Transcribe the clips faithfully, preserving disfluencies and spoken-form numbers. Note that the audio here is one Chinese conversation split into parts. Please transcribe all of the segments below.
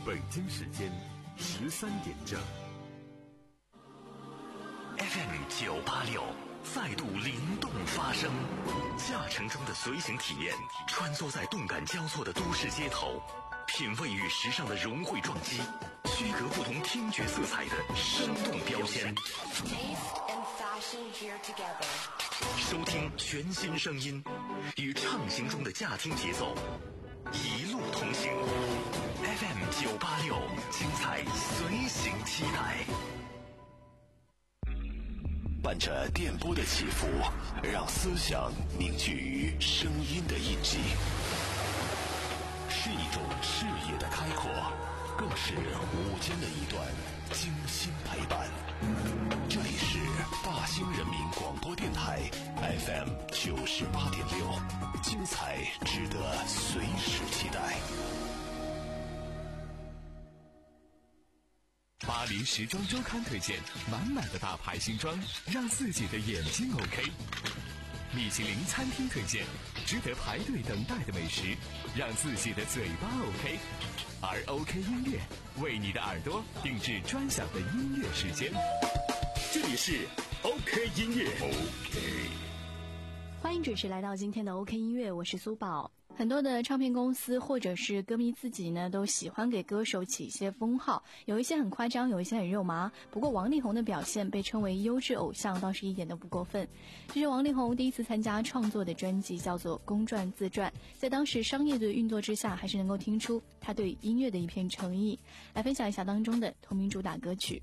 北京时间十三点整。 F M 九八六再度灵动发声，驾乘中的随行体验，穿梭在动感交错的都市街头，品味与时尚的融汇撞击，区隔不同听觉色彩的生动标签。收听全新声音，与畅行中的驾听节奏，一路同行。F M 九八六，精彩随行期待。伴着电波的起伏，让思想凝聚于声音的印记，是一种视野的开阔，更是午间的一段精心陪伴。这里是大兴人民广播电台 F M 九十八点六，精彩值得随时期待。 巴黎时装周刊推荐满满的大牌新装，让自己的眼睛 OK。米其林餐厅推荐值得排队等待的美食，让自己的嘴巴 OK。而 OK 音乐为你的耳朵定制专享的音乐时间。这里是 OK 音乐 OK。 欢迎准时来到今天的 OK 音乐，我是苏宝。很多的唱片公司或者是歌迷自己呢，都喜欢给歌手起一些封号，有一些很夸张，有一些很肉麻。不过王力宏的表现被称为优质偶像，倒是一点都不过分。这是王力宏第一次参加创作的专辑，叫做《公传自传》，在当时商业的运作之下，还是能够听出他对音乐的一片诚意。来分享一下当中的同名主打歌曲。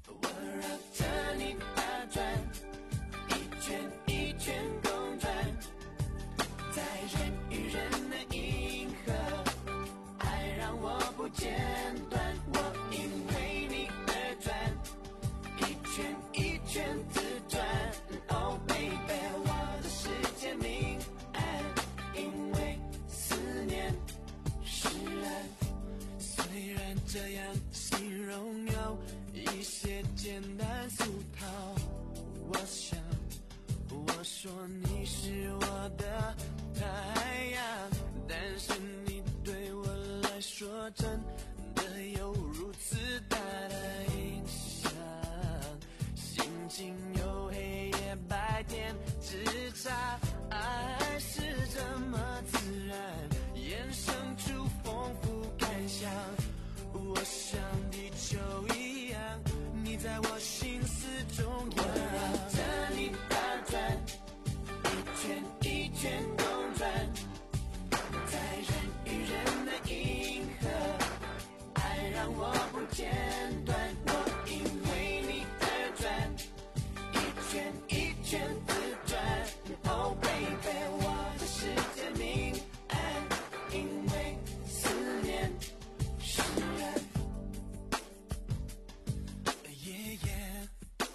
间断，我因为你而转，一圈一圈自转。Oh baby， 我的世界明暗，因为思念释然。虽然这样形容有一些简单俗套，我想我说你是我的太阳，但是你对我来说真的有如此大的影响，心情有黑夜白天之差，爱是这么自然，衍生出丰富感想。我像地球一样，你在我心思中央，我绕着你打转，一圈一圈公转，在人与人的银河，爱让我不间断，我因为你而转，一圈一圈自转。Oh baby， 我的世界明暗，因为思念释然。Yeah yeah，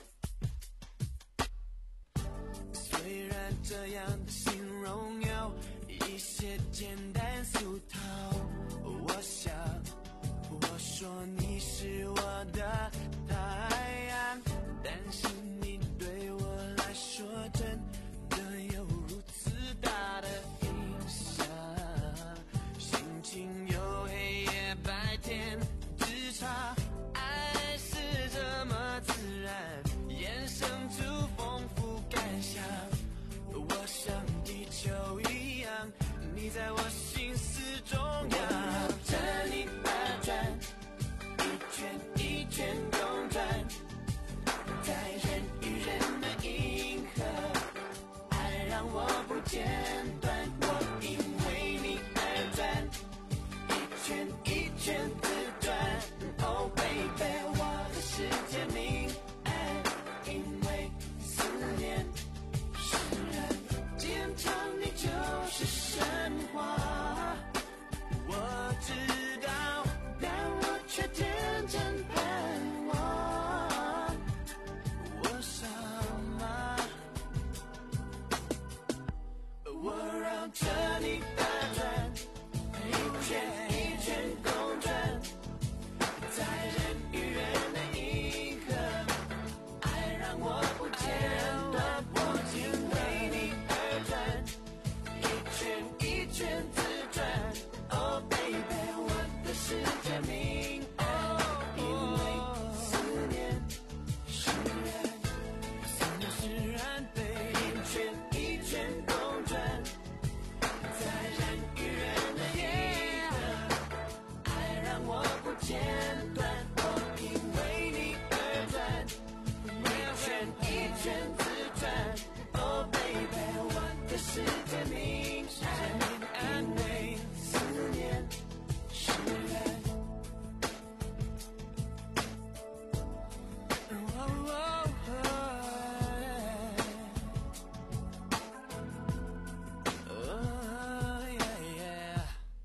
虽然这样的形容有一些简单俗套，我想我说你是我的太阳，但是你对我来说真的有如此大的影响，心情有黑夜白天之差，爱是这么自然，衍生出丰富感想。我像地球一样，你在我心思中央，我绕着你打转，一圈一圈公转，在人与人的银河，爱让我不间断，我因为你而转，一圈一圈自转。Oh baby， 我的世界明暗，因为思念释然，坚强你就是神话，我知道，但我却天真盼望。我傻吗？我绕着你打转，一圈一圈。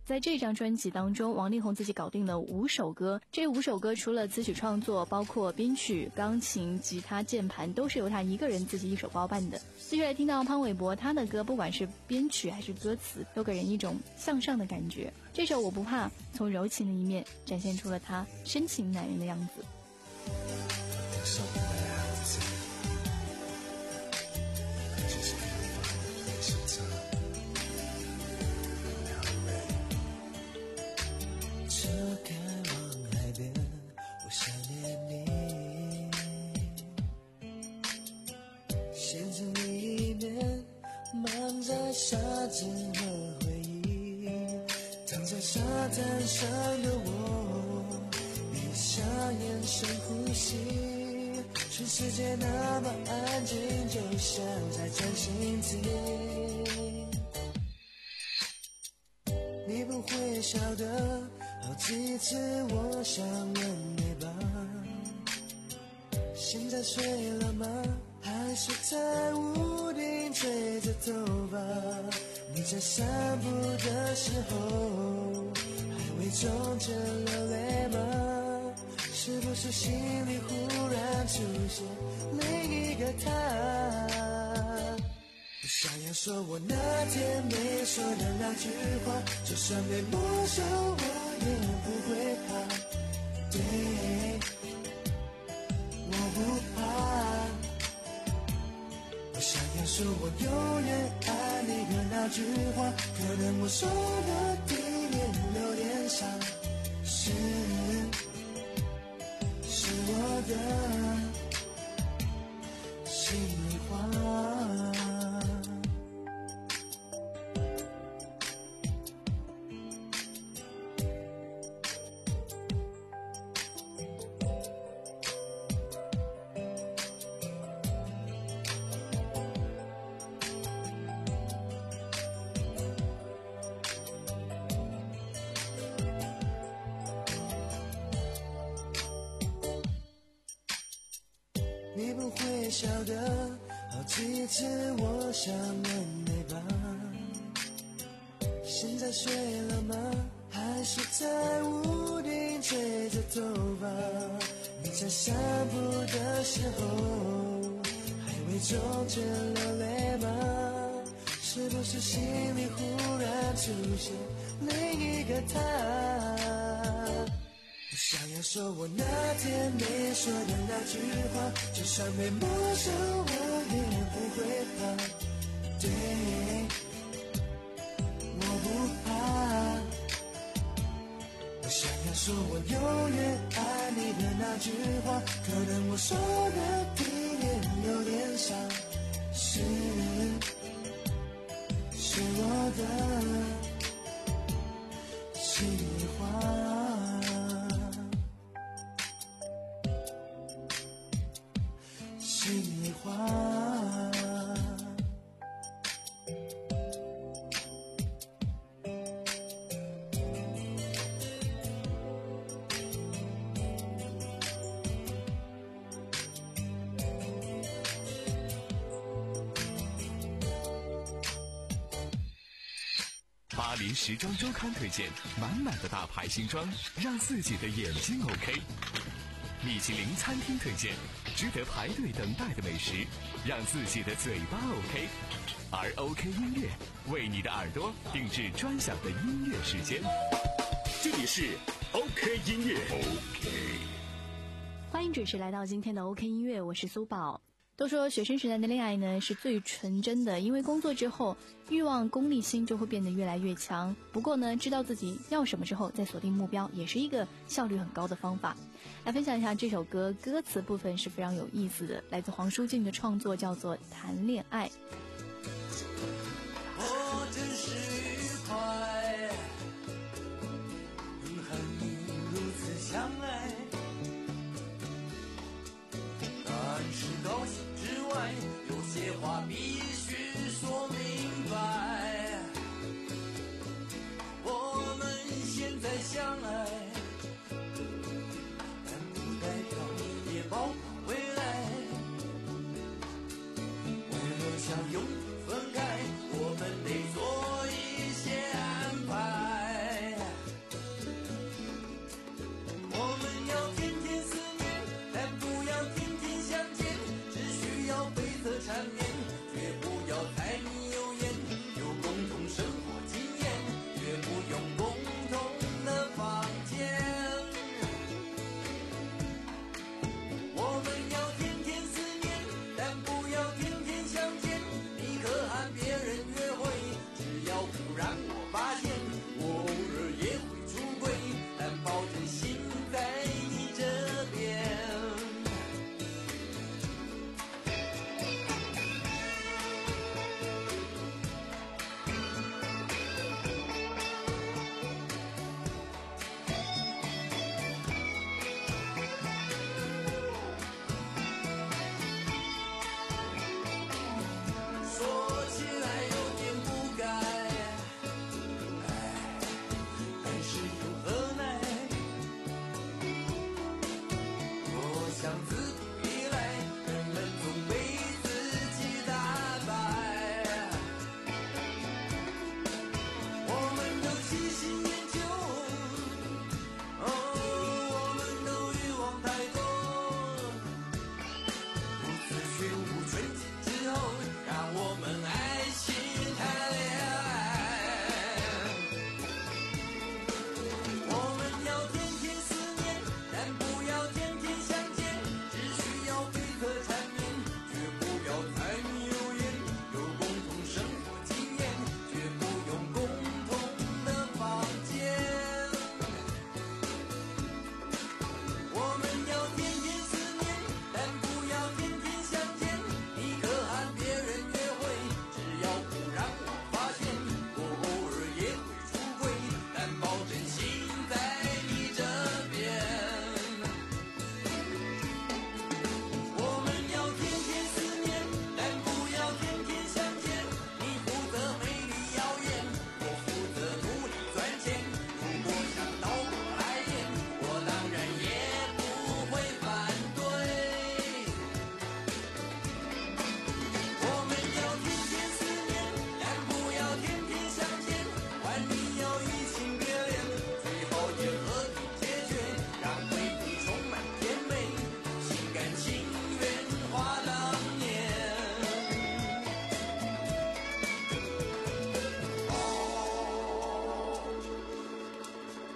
在这张专辑当中，王力宏自己搞定了五首歌，这五首歌除了词曲创作，包括编曲、钢琴、吉他、键盘都是由他一个人自己一手包办的。继续来听到潘玮柏他的歌，不管是编曲还是歌词，都给人一种向上的感觉。这首我不怕，从柔情的一面展现出了他深情男人的样子。 车开往海边，我想念你，陷进里面，忙在沙子和回忆，躺在沙滩上的我，闭上眼深呼吸，全世界那么安静，就像在专心听。你不会晓得，好几次我想问你吧，现在睡了吗？还是在屋顶吹着头发？你在散步的时候，还伪装着流泪吗？是不是心里忽然出现另一个他？我想要说我那天没说的那句话，就算被没收我也不会怕。对，我不怕。我想要说我永远爱你的那句话，可能我说的地面有点傻，是是我的心里话。你不会晓得，好几次我想问你吧，现在睡了吗？还是在屋顶吹着头发？你在散步的时候，还伪装着流泪吗？是不是心里忽然出现另一个他？我想要说我那天没说的那句话，就算被没收我也不会怕。对，我不怕。我想要说我永远爱你的那句话，可能我说的地面有点傻，是是我的心里话。心里话。 巴黎时装周刊推荐满满的大牌新装，让自己的眼睛 OK。米其林餐厅推荐值得排队等待的美食，让自己的嘴巴 OK。而 OK 音乐为你的耳朵定制专享的音乐时间。 这里是 OK 音乐 OK。 欢迎准时来到今天的 OK 音乐，我是苏宝。都说学生时代的恋爱呢是最纯真的，因为工作之后欲望功利心就会变得越来越强。不过呢，知道自己要什么之后再锁定目标，也是一个效率很高的方法。来分享一下这首歌，歌词部分是非常有意思的，来自黄舒骏的创作，叫做《谈恋爱》。 我真是愉快，和你如此相爱，但是高兴之外，有些话必须说明白。我们现在相爱，但不代表也包括未来。为了想永不分开，我们得做一些安排。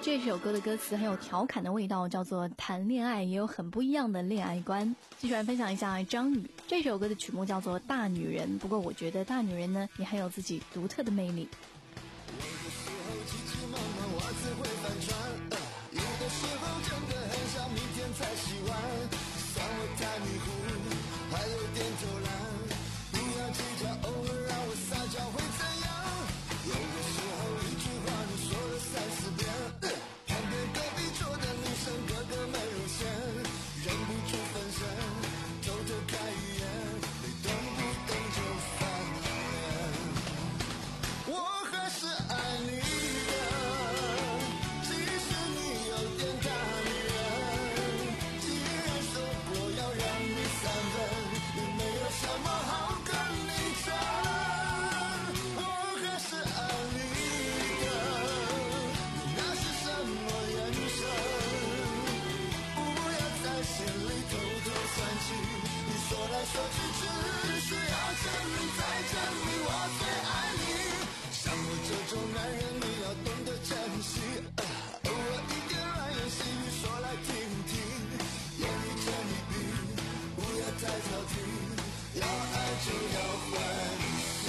这首歌的歌词很有调侃的味道，叫做谈恋爱也有很不一样的恋爱观。继续来分享一下张宇这首歌的曲目叫做大女人，不过我觉得大女人呢也很有自己独特的魅力。 有的时候急急忙忙袜子会翻船，有的时候真的很想明天才洗完，算我太迷糊还有点偷懒，不要计较偶尔让我撒娇会怎样，有的时候一句话你说了三四遍，旁边隔壁桌的女生个个美如仙，忍不住分神偷偷看一眼，你动不动就翻脸，我还是爱你的，即使你有点大女人，既然说过要让你三分，也没有什么好跟你争，我还是爱你的，你那是什么眼神，不要在心里偷偷算计，你说来说去只需要证明再证明我最爱你，像我这种男人你要懂得珍惜，呃、偶尔一点软言细语说来听听，言一真一笔不要太挑剔，要爱就要欢喜。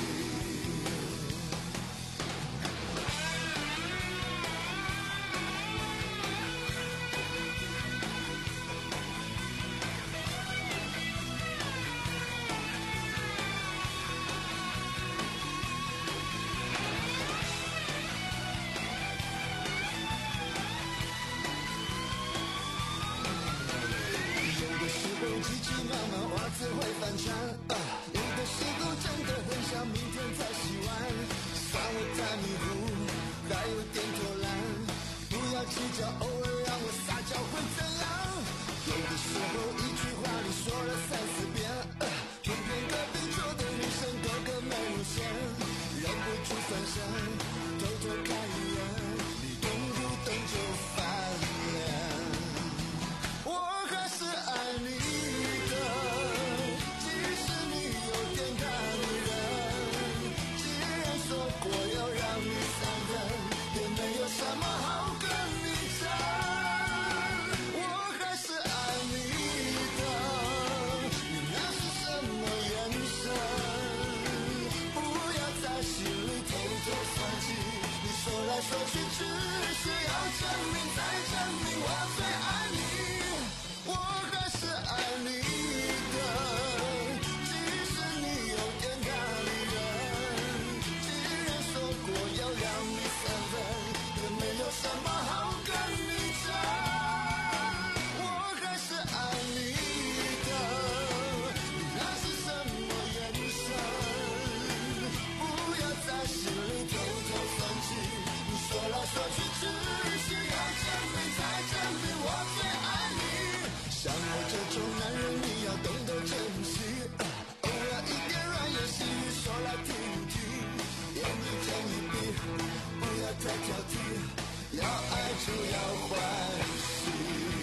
急急忙忙袜子会翻船，啊，有的时候真的很想明天才洗完，算我太迷糊还有点偷懒，不要计较偶尔让我撒娇会怎样，有的时候一句话你说了三四遍，啊，偏偏隔壁桌的女生个个美如仙，忍不住分神偷偷看一眼，你动不动就翻脸，我还是爱你的，即使你有点大女人，既然说过要让你三分，也没有什么好跟你争，我还是爱你的，你那是什么眼神，不要在心里偷偷算计，你说来说去只需要证明再证明我最爱你，我还是爱你的，即使你有点大女人，既然说过要让你三分，也没有什么好跟你争，我还是爱你的，你那是什么眼神，不要在心里偷偷算计，你说来说去只需要证明再证明我最爱你，像我这种男人你要懂得珍惜，呃、偶尔一点软言细语说来听听，言一真一笔不要太挑剔，要爱就要欢喜。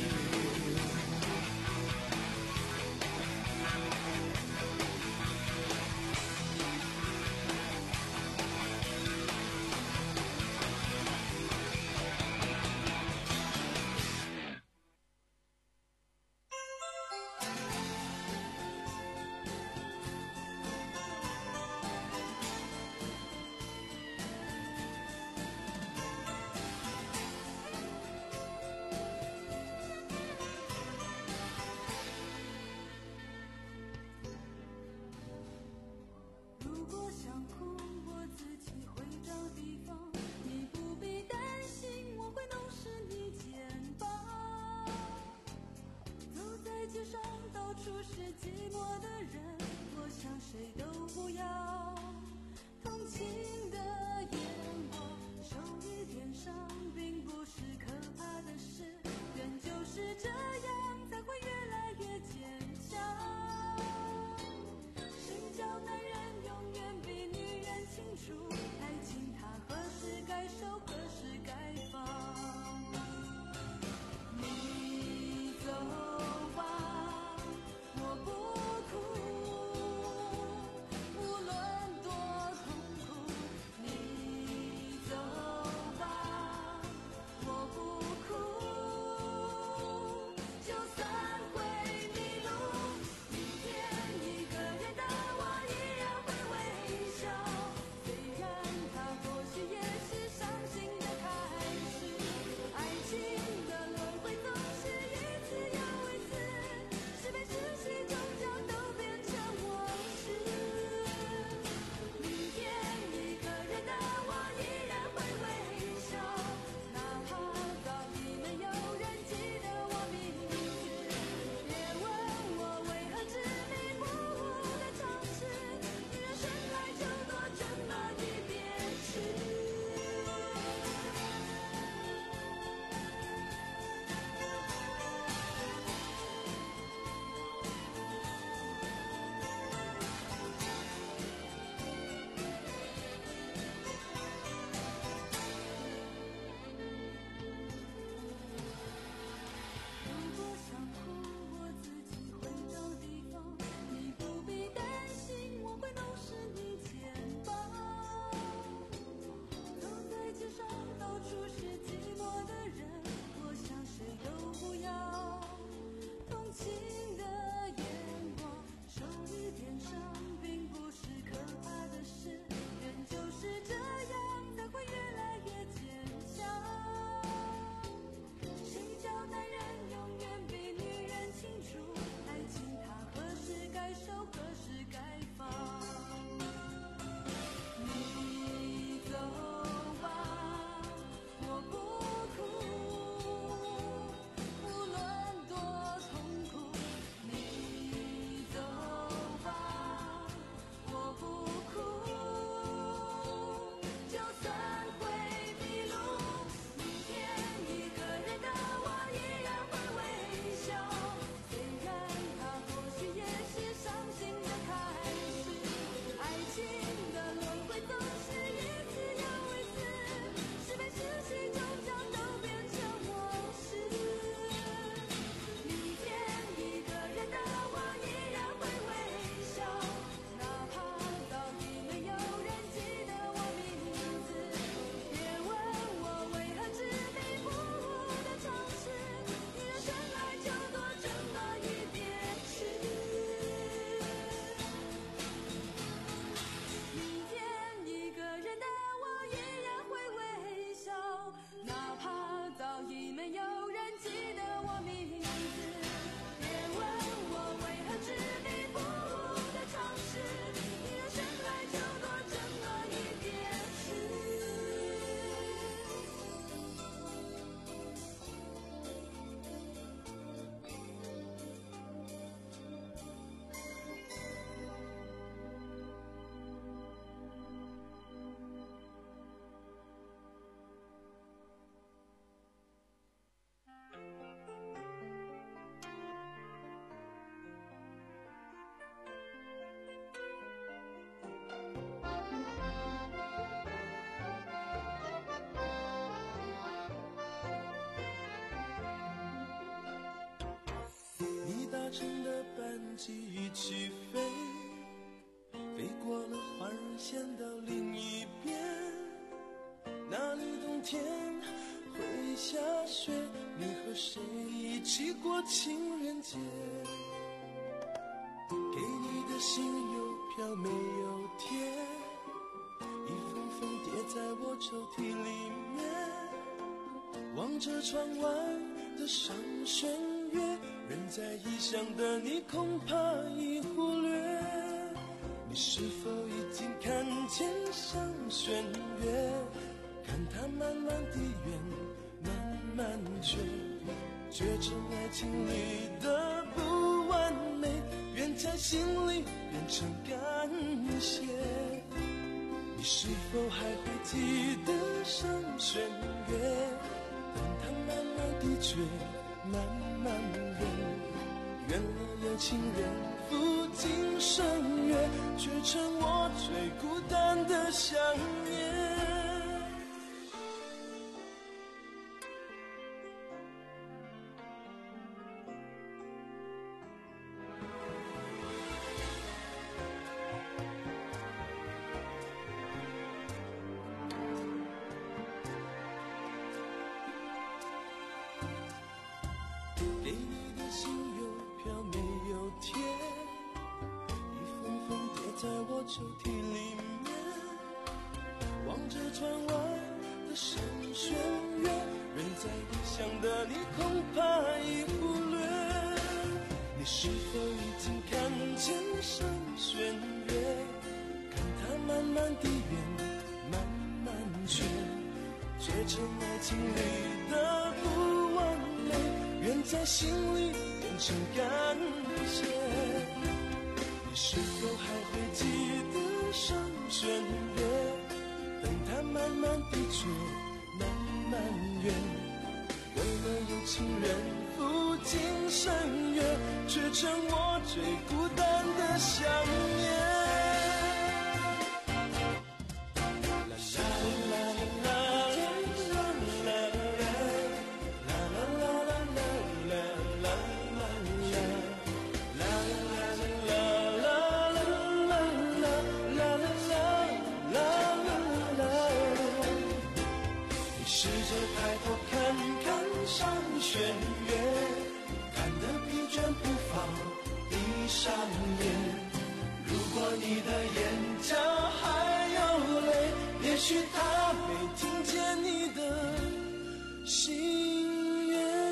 如果想哭，我自己会找地方，你不必担心，我会弄湿你肩膀。走在街上，到处是寂寞的人，我想谁都不要同情的眼光。受一点伤，并不是可怕的事，人就是这样，才会越来越坚强。谁叫男人永远比女人清楚，爱情它何时该收，何时该放。你走吧，我不哭，无论多痛苦。你走吧， 城的班机起飞，飞过了环人线到另一边，那里冬天会下雪，你和谁一起过情人节？给你的信邮票没有贴，一封封叠在我抽屉里面，望着窗外的上弦月，人在异乡的你恐怕已忽略，你是否已经看见上弦月？看它慢慢地圆，慢慢缺，缺成爱情里的不完美，愿在心里变成感谢。你是否还会记得上弦月？等它慢慢地缺，慢慢圆，圆了有情人赴今生约，却成我最孤单的想念。给你的信邮票没有贴，一封封叠在我抽屉里面，望着窗外的上弦月，人在异乡的你恐怕已忽略，你是否已经看见上弦月？看它慢慢地圆，慢慢缺，缺成爱情里的不完美，愿在心里变成感谢。你是否还会记得上弦月？等它慢慢地缺，慢慢圆，圆了有情人赴今生约，却成我最孤单的想念。试着抬头看看上弦月，看得疲倦不妨闭上眼。如果你的眼角还有泪，也许他没听见你的心愿。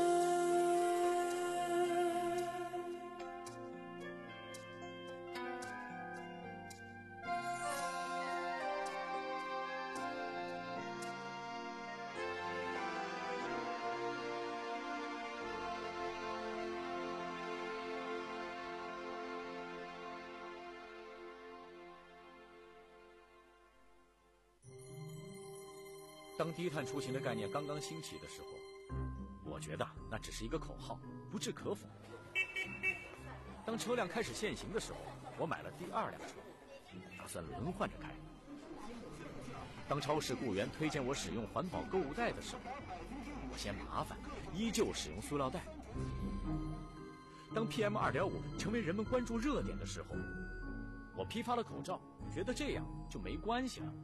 当低碳出行的概念刚刚兴起的时候，我觉得那只是一个口号，不置可否。当车辆开始限行的时候，我买了第二辆车，打算轮换着开。当超市雇员推荐我使用环保购物袋的时候，我嫌麻烦，依旧使用塑料袋。当 P M 二点五 成为人们关注热点的时候，我批发了口罩，觉得这样就没关系了。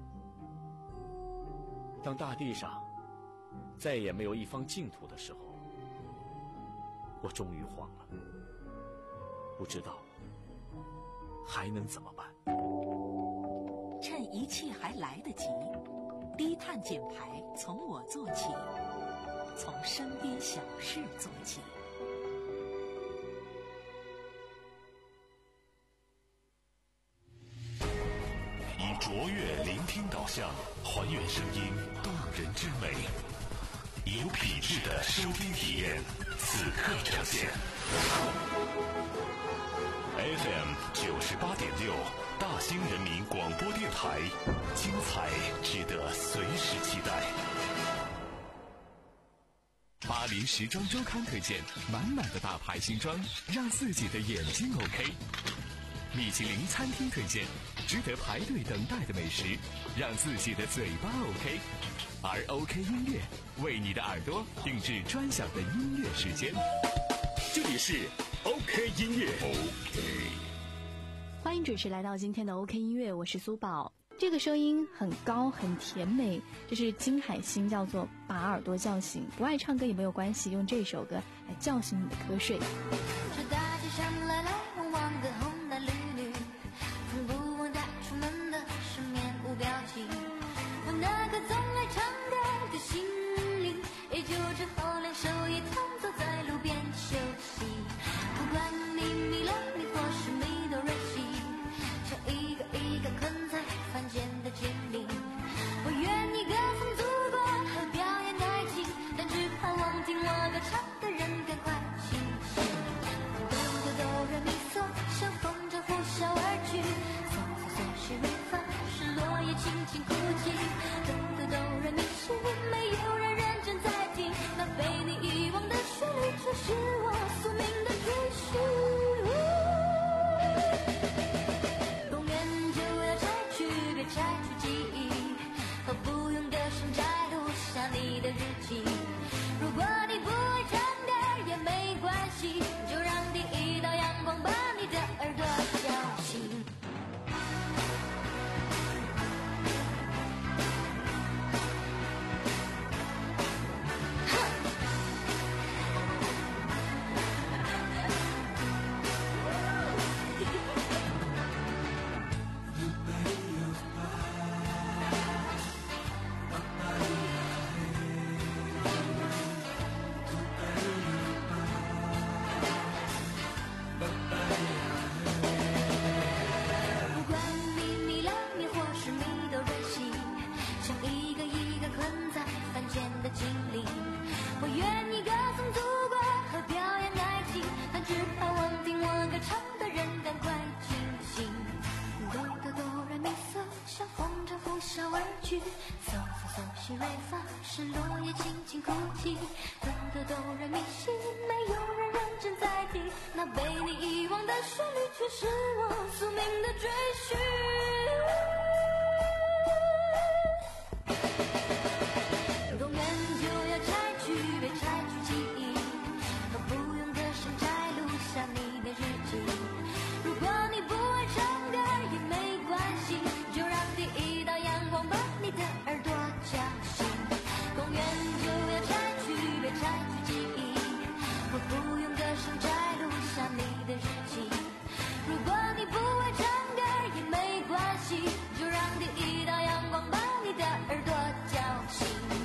当大地上再也没有一方净土的时候，我终于慌了，不知道还能怎么办。 趁一切还来得及，低碳减排从我做起，从身边小事做起。 以卓越聆听导向，还原声音动人之美，有品质的收听体验，此刻呈现。F M 九十八点六，大兴人民广播电台，精彩值得随时期待。 巴黎时装周刊推荐满满的大牌新装，让自己的眼睛 OK。米其林餐厅推荐值得排队等待的美食，让自己的嘴巴 OK。而 OK 音乐为你的耳朵定制专享的音乐时间。 这里是 OK 音乐。OK， 欢迎准时来到今天的 OK 音乐，我是苏宝。这个声音很高很甜美，这是金海心，叫做把耳朵叫醒。不爱唱歌也没有关系，用这首歌来叫醒你的瞌睡。 这大街上来来往往的红男绿女，从不忘带出门的是面无表情。我那个总爱唱歌的心灵，也就只好两手一摊坐在路边休息。不管你迷了迷或是迷都任性，像一个一个困在凡间的精灵。我愿意歌颂祖国和表演爱情，但只盼望听我歌唱的人赶快清醒。哆哆哆来咪嗦，像风筝呼啸而去，嗦嗦嗦西瑞发，是落叶轻轻哭泣。哆哆哆来咪西，没有人认真在听，那被你遗忘的旋律却是我宿命的追寻。公园就要拆去，别拆去记忆，和不用歌声摘录下你的日记。如果你不会唱歌也没关系，就让第一道阳光把你的耳朵叫醒。是落叶轻轻哭泣，哆哆哆来咪西，没有人认真在听，那被你遗忘的旋律却是我宿命的追寻。公园就要拆去，别拆去记忆，和不用歌声摘录下你的日记。如果你不会唱歌也没关系，就让第一道阳光把你的耳朵叫醒。公园就要拆去，别拆去记忆，我不用歌声摘录下你的日记。如果你不会唱歌也没关系，就让第一道阳光把你的耳朵叫醒。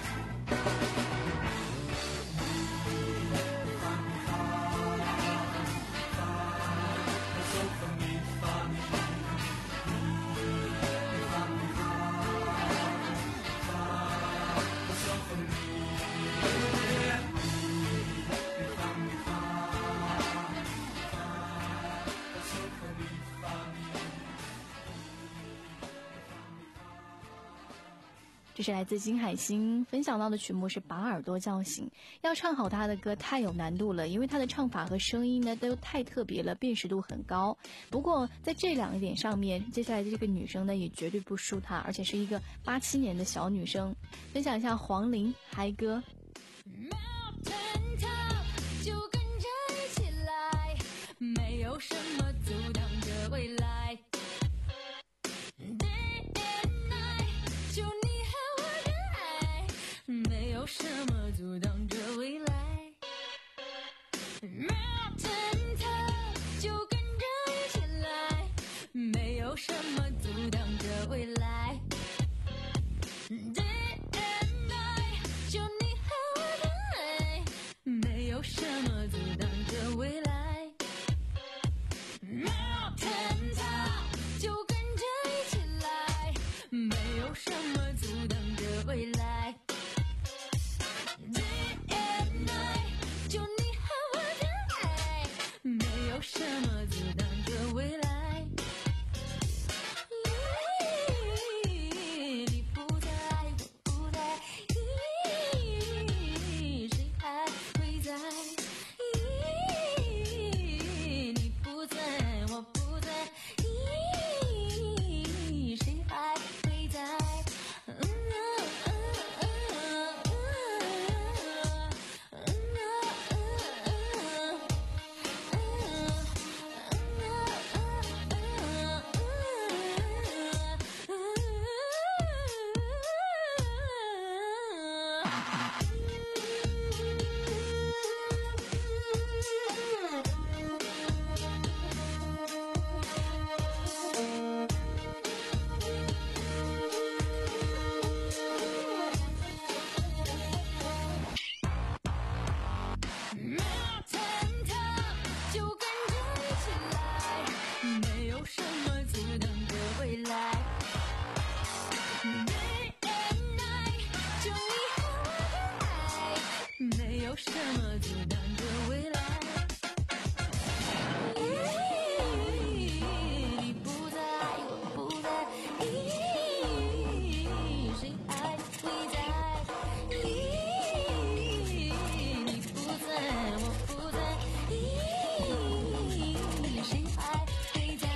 这是来自金海心分享到的曲目是把耳朵叫醒。要唱好他的歌太有难度了，因为他的唱法和声音呢都太特别了，辨识度很高。不过在这两个点上面，接下来的这个女生呢也绝对不输他，而且是一个八七年的小女生。分享一下黄龄嗨歌。 就跟着一起来，没有什么阻挡着未来。就你和我的爱，没有什么阻挡着未来。Mountain top， 就跟着一起来，没有什么阻挡着未来。Day and night， 就你和我的爱，没有什么阻挡着未来。Mountain top， 就跟着一起来，没有什么阻挡着未来。Day and night， 就你和我的爱， 明天他就跟着一起来，没有什么阻挡着未来。Day and night， 就你和我的爱，没有什么阻挡着未来。你不在，我不在，谁还会在？你不在，我不在，谁还会在？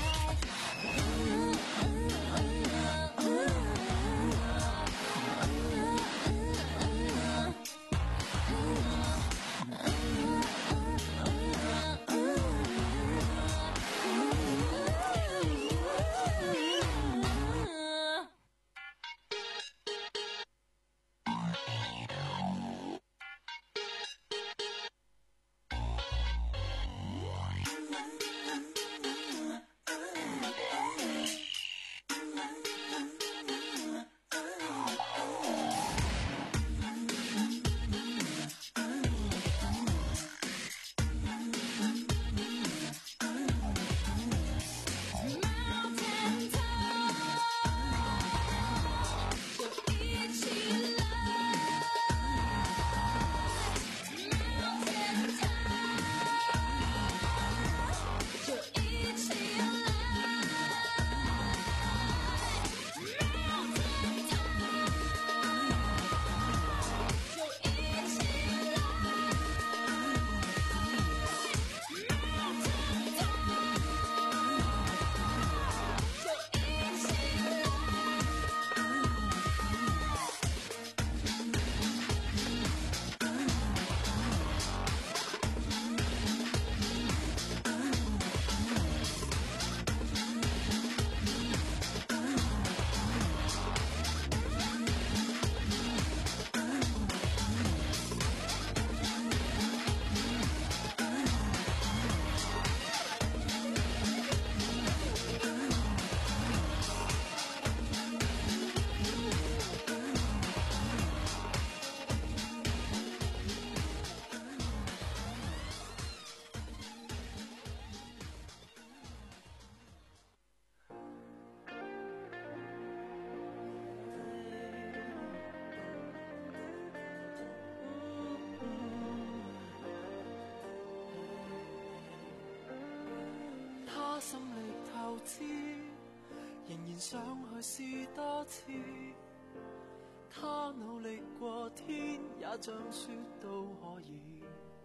心力透支，仍然想去試多次。他努力過天，也像說都可以。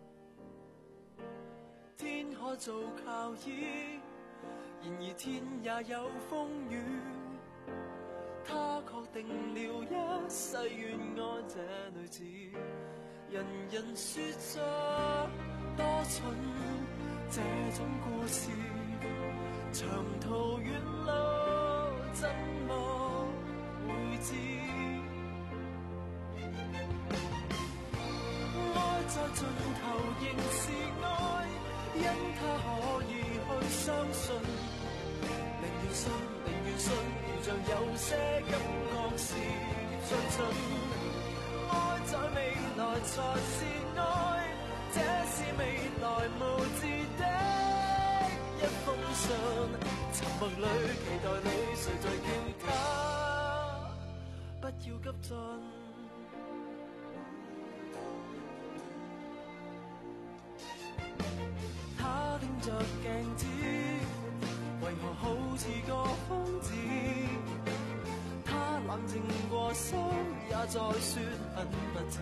天可做靠倚，然而天也有風雨。他確定了一世願愛這女子，人人說着多蠢，這種故事。長途遠路怎麼會知？愛在盡頭仍是愛，因它可以去相信。寧願信，寧願信，如像有些感覺是最蠢。愛在未來才是愛，這是未來無字的一封信，沉默裏期待裏，誰在叫他不要急進？他盯着鏡子，為何好似個瘋子？他冷靜過心，也在說很不智。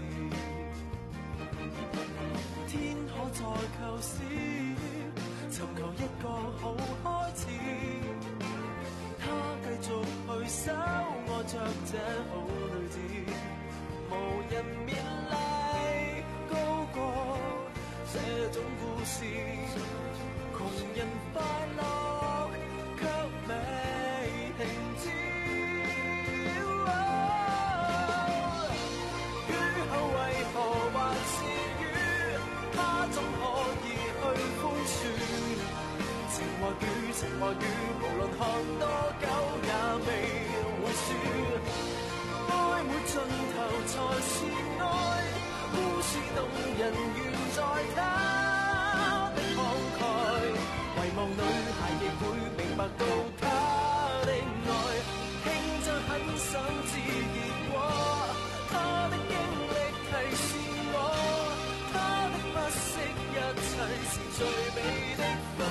天可再構思，尋求一個好開始，他繼續去守愛着這好女子，無人勉勵高過這種故事，窮人快樂卻未停止。雨後為何還是雨？他怎可以去寬恕？情或雨，情或雨，無論看多久也未會輸。愛沒盡頭才是愛，故事動人緣在他。 是最美的火。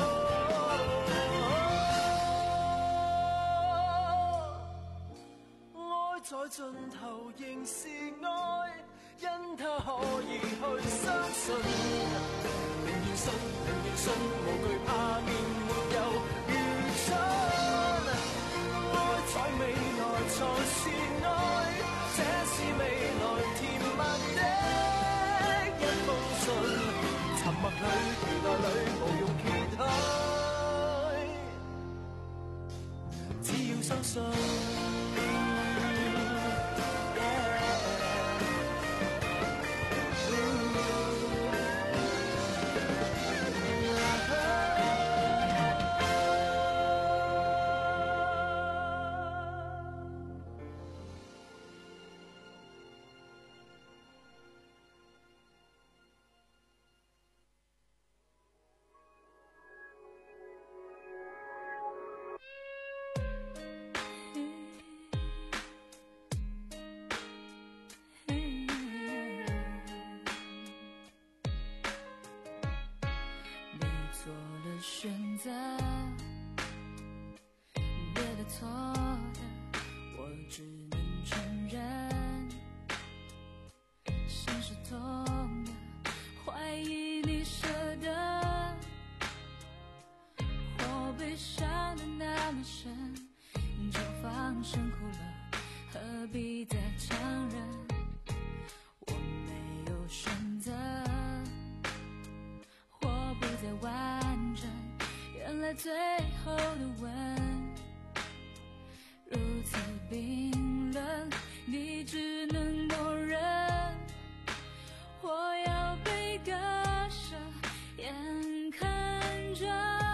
愛在盡頭仍是愛，因它可以去相信。寧願信，寧願信，無懼怕面沒有如春。愛在未來才是愛，這是未來甜蜜的一封信。沉默裏，期待裏，無用揭開，只要相信。 选择别的错的，我只能承认。心是痛的，怀疑你舍得，我悲伤的那么深，就放声哭了，何必再强忍？我没有选择，我不再完整。原来最后的吻如此冰冷，你只能默认。我要被割舍，眼看着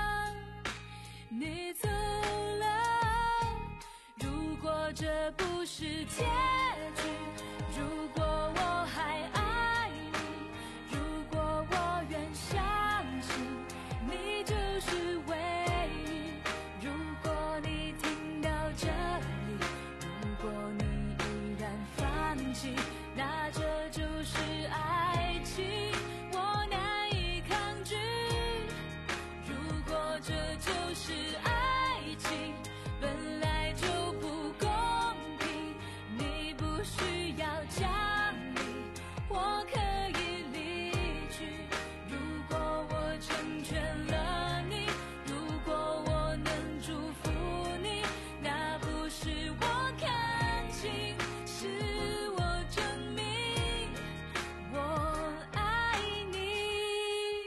你走了。如果这不是结局，如果我还爱你，如果我愿相信你就是唯一，如果你听到这里，如果你依然放弃，那这就是爱情，我难以抗拒。如果这就是爱情，本来就不公平，你不需要讲理，我可以离去。如果我成全了你，如果我能祝福你，那不是我看清，是我证明我爱你。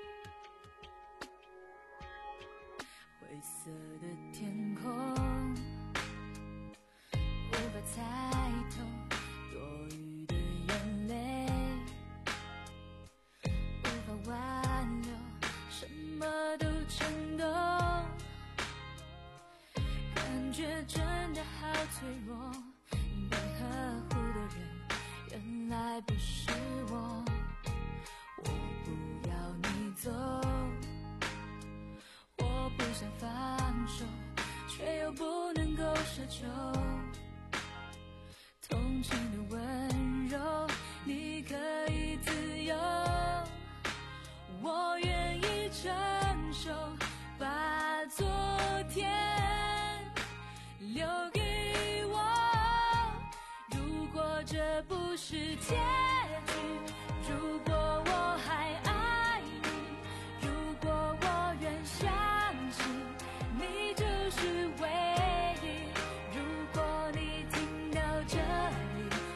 灰色的天空无法猜透多余的眼泪，无法挽留，什么都震动，感觉真的好脆弱，被呵护的人原来不是我。我不要你走，我不想放手，却又不能够奢求。同情的温柔，你可以自由，我愿意承受，把昨天留给我。如果这不是结局，如果我还爱你，如果我愿相信你就是唯一，如果你听到这里，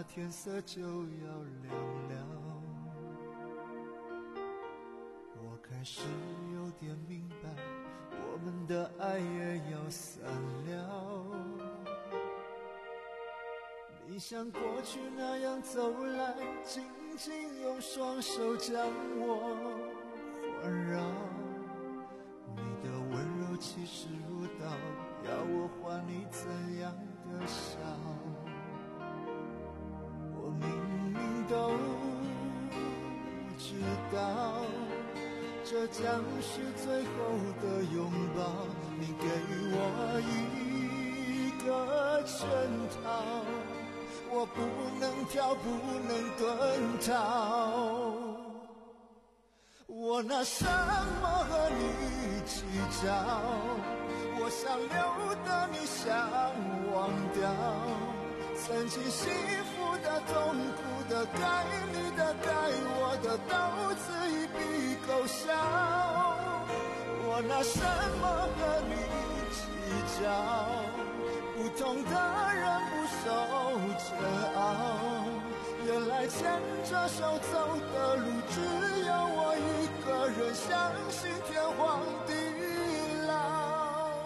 天色就要亮了。我开始有点明白，我们的爱也要散了。你像过去那样走来，紧紧用双手将我环绕。你的温柔气势如刀，要我还你怎样的笑？我明明都知道，这将是最后的拥抱。你给我一个圈套，我不能跳，不能遁逃。我拿什么和你计较？我想留的你想忘掉，曾经幸福的痛苦的该你的该我的都自一笔勾销。我拿什么和你计较？不同的人不受煎熬，原来牵着手走的路只有我一个人，相信天荒地老。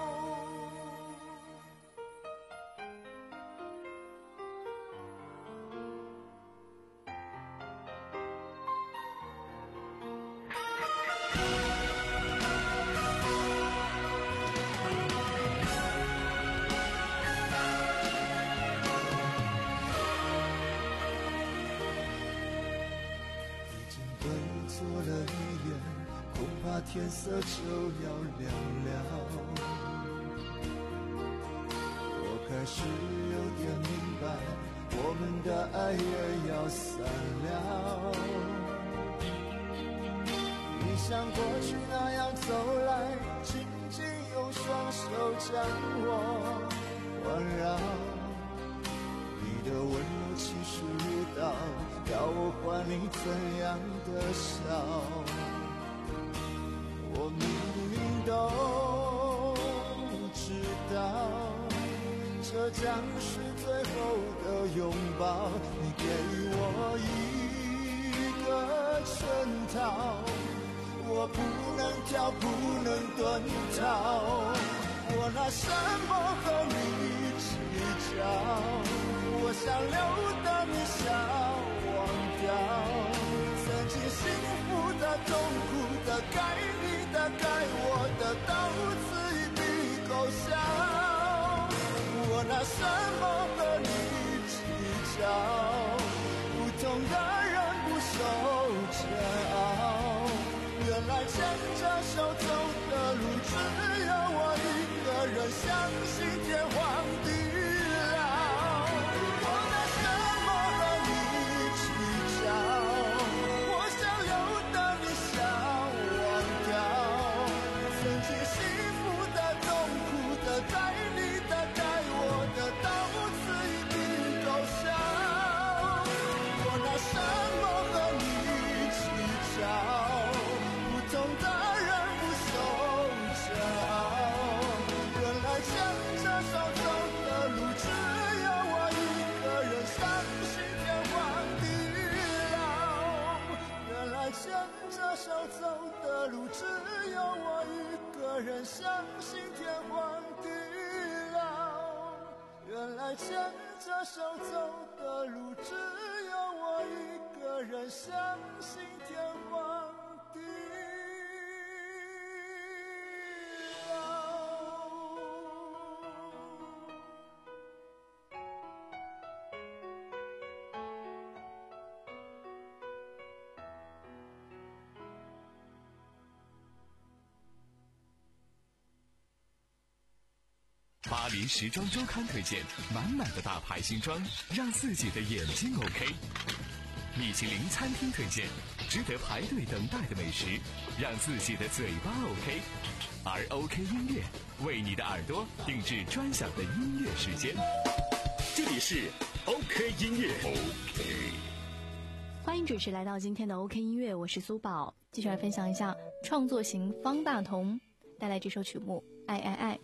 天色就要亮了，我开始有点明白，我们的爱也要散了。你像过去那样走来，紧紧用双手将我环绕。你的温柔气势如刀，要我还你怎样的笑？我明明都知道，这将是最后的拥抱。你给我一个圈套，我不能跳，不能遁逃。我拿什么和你计较？我想留的你想忘掉，曾经幸福的痛苦的该你的该我的都自一笔勾销。我拿什么和你计较？不同的人不受煎熬，原来牵着手走的路只有我一个人，相信天荒地老。我拿什么和你计较？我想留的你想忘掉，曾经幸福的痛苦的该你的该我的都自一笔勾销。我拿什么和你计较？不同的人不受煎熬，原来牵着手走的路只有我一个人，相信天荒地老。原来牵着手走的路只有我一个人，相信天荒地老。原来牵着手走的路只有我一个人，相信天荒地老。 巴黎时装周刊推荐满满的大牌新装，让自己的眼睛 OK。米其林餐厅推荐值得排队等待的美食，让自己的嘴巴 OK。而 OK 音乐为你的耳朵定制专享的音乐时间。 这里是 OK 音乐 OK。 欢迎准时来到今天的 OK 音乐，我是苏宝，继续来分享一下创作型方大同带来这首曲目《爱爱爱》。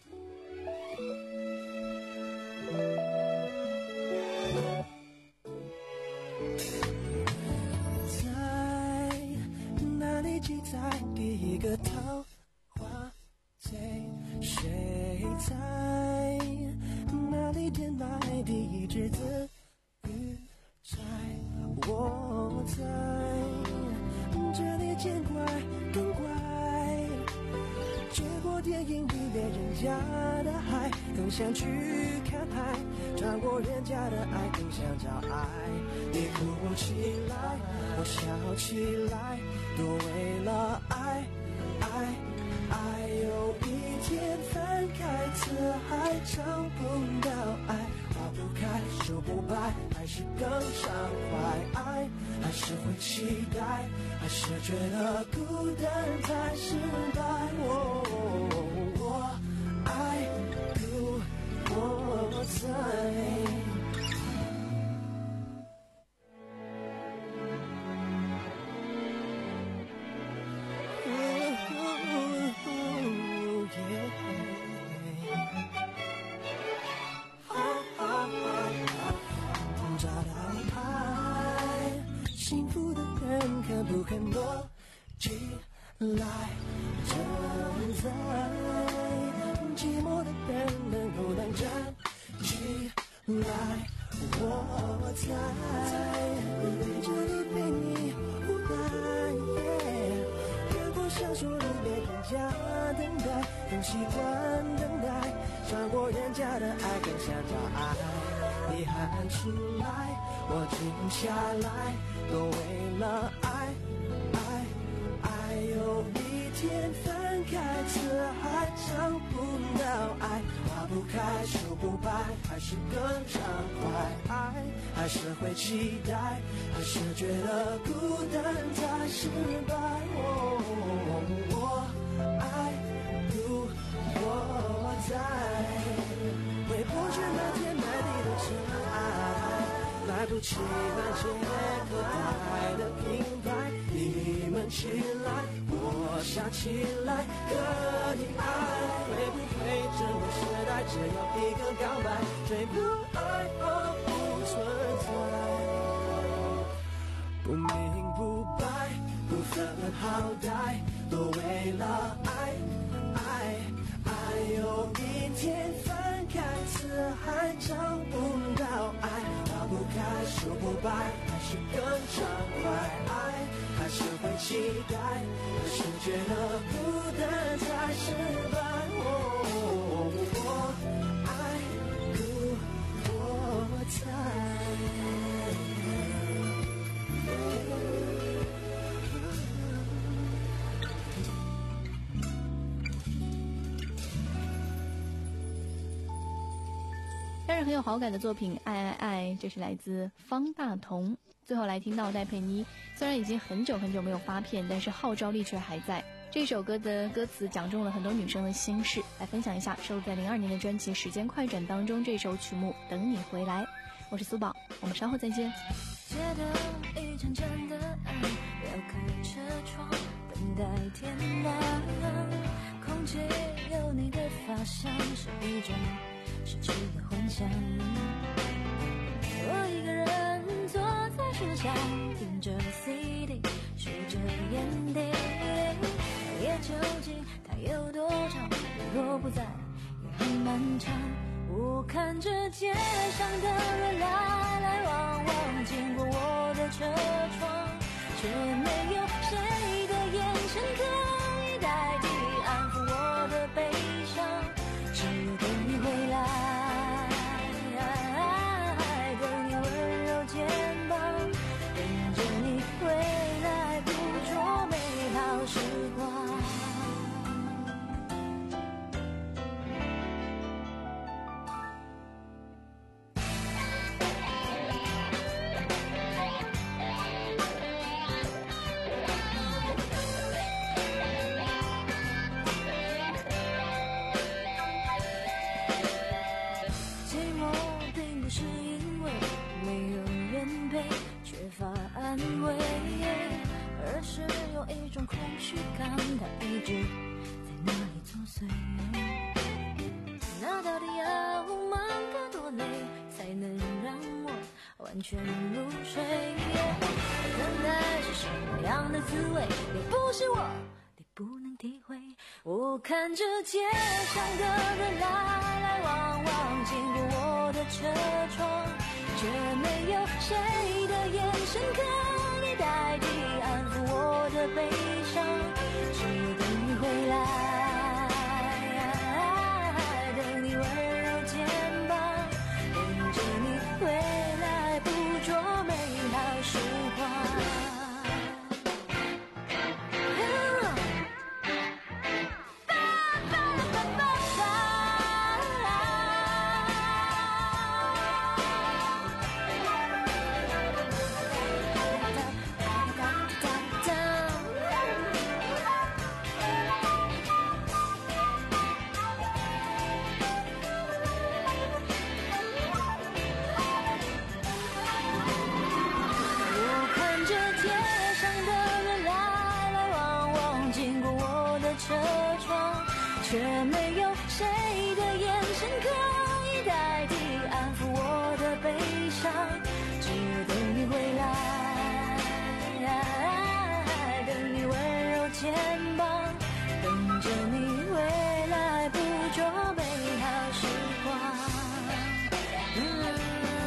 在第一个桃花醉？谁在哪里填埋第一只子鱼在？我在这里见怪更怪，结果电影里面人家的海更想去看海，穿过人家的爱更想找爱。你哭起来，我笑起来，都为了爱爱爱。有一天翻开词海，找不到爱，花不开手不白，还是更伤怀。爱还是会期待，还是觉得孤单才失败。我我爱故我在。找到爱，幸福的人肯不肯躲起来？站在寂寞的人能不能站起来？我在这里陪你无奈，看过小说里面人家等待，更习惯等待，穿过人家的爱，更想找爱。你喊出来，我停下来，都为了爱爱爱。有一天翻开词海，找不到爱，花不开手不白，还是更伤怀。爱还是会期待，还是觉得孤单才失败。我我爱故我在，回不去那天埋地的尘埃，来不及那些可爱的品牌。你们起来，我想起来，和你爱。会不会整个时代只有一个告白，谁不爱我不存在？不明不白，不分好歹，都为了爱爱爱。有一天翻开词海，找不到爱，花不开手不白，还是更伤怀。爱还是会期待，还是觉得孤单才失败。我我爱故我在。 让人很有好感的作品《爱爱爱》，这是来自方大同。最后来听到戴佩妮，虽然已经很久很久没有发片，但是号召力却还在。这首歌的歌词讲中了很多女生的心事，来分享一下收录在零二年的专辑《时间快转》当中这首曲目《等你回来》。我是苏宝，我们稍后再见。 街头一盏盏的暗，绕开车窗等待天亮，空气有你的发香，是一种失去的幻想。我一个人坐在树下，听着 C D， 数着眼底，夜究竟它有多长？若不在，也很漫长。我看着街上的人来来往往，经过我的车窗，却没有谁的眼神可以代替安抚我的悲伤，只有等你回来。空虚感，它一直在那里作祟。那到底要忙个多累，才能让我完全入睡。等待是什么样的滋味？也不是我，你不能体会。我看着街上的人来来往往，经过我的车窗，却没有谁的眼神可以代替安抚我的悲伤，只有等你回来，等你温柔肩膀，等着你回来捕捉美好时光。却没有谁的眼神可以代替安抚我的悲伤，只有等你回来，等你温柔肩膀，等着你回来捕捉美好时光。嗯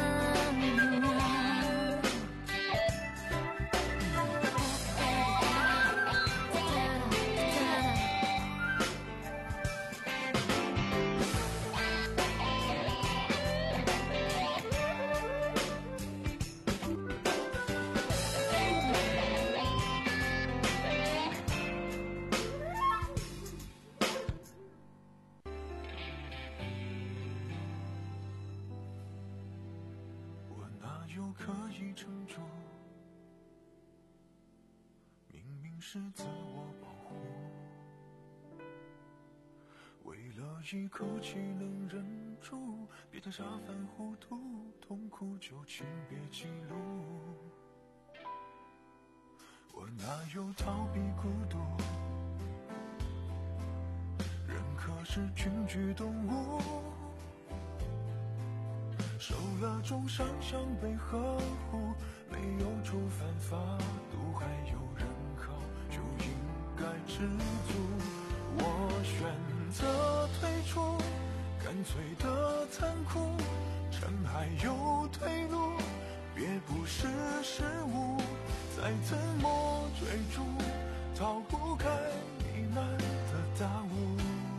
可以撑住，明明是自我保护，为了一口气能忍住，别太傻犯糊涂，痛苦就请别记录。我哪有逃避孤独，人可是群居动物，受了重伤想被呵护，没有触犯法度还有人靠，就应该知足。我选择退出，干脆的残酷，趁还有退路，别不识时务，再怎么追逐，逃不开弥漫的大雾。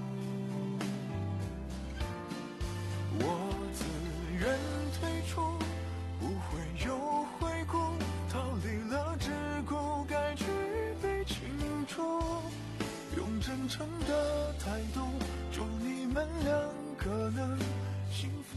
我自愿退出，不会有回顾，逃离了桎梏，该去被清除，用真诚的态度，祝你们两个能幸福。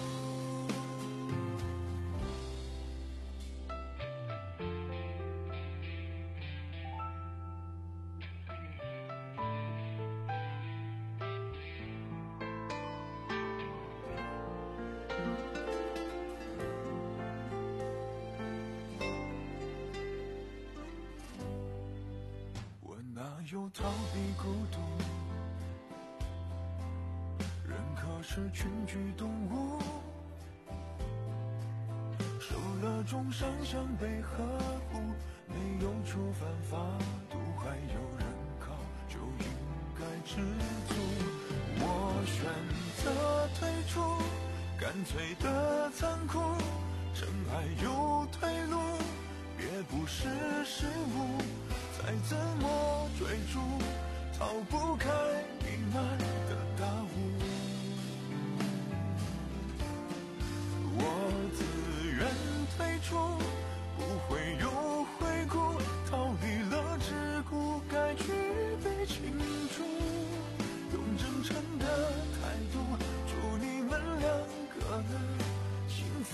有逃避孤独，人可是群居动物，受了重伤想被呵护，没有触犯法度还有人靠，就应该知足。我选择退出，干脆的残酷，趁还有退路，别不识时务，再怎么追逐，逃不开弥漫的大雾。我自愿退出，不会有回顾，逃离了桎梏，该去被清除，用真诚的态度，祝你们两个能幸福。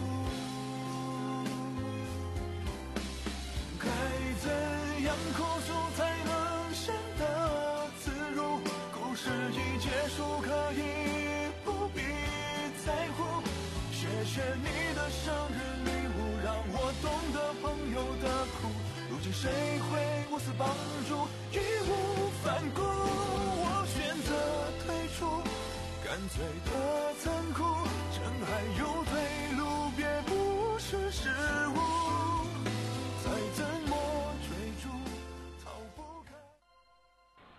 该怎样哭诉才能显得自如？故事已结束，可以不必在乎。谢谢你的生日礼物，让我懂得朋友的苦。如今谁会无私帮助，义无反顾？我选择退出，干脆的残酷，趁还有退路，别不识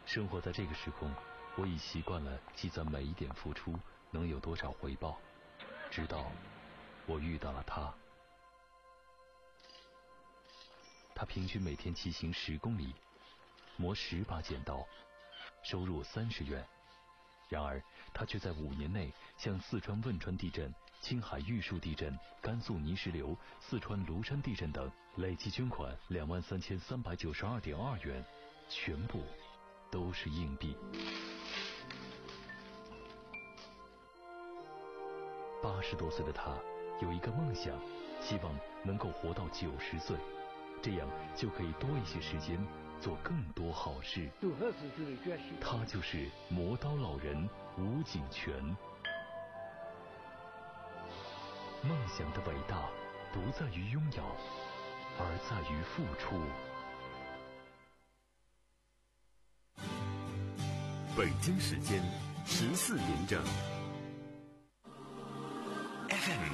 生活在这个时空，我已习惯了计算每一点付出能有多少回报，直到我遇到了他。他平均每天骑行十公里，磨十把剪刀，收入三十元。然而他却在五年内向四川汶川地震、青海玉树地震、甘肃泥石流、四川庐山地震等累计捐款两万三千三百九十二点二元，全部都是硬币。八十多岁的他有一个梦想，希望能够活到九十岁，这样就可以多一些时间做更多好事。他就是磨刀老人吴景全。梦想的伟大不在于拥有，而在于付出。 北京时间十四点整。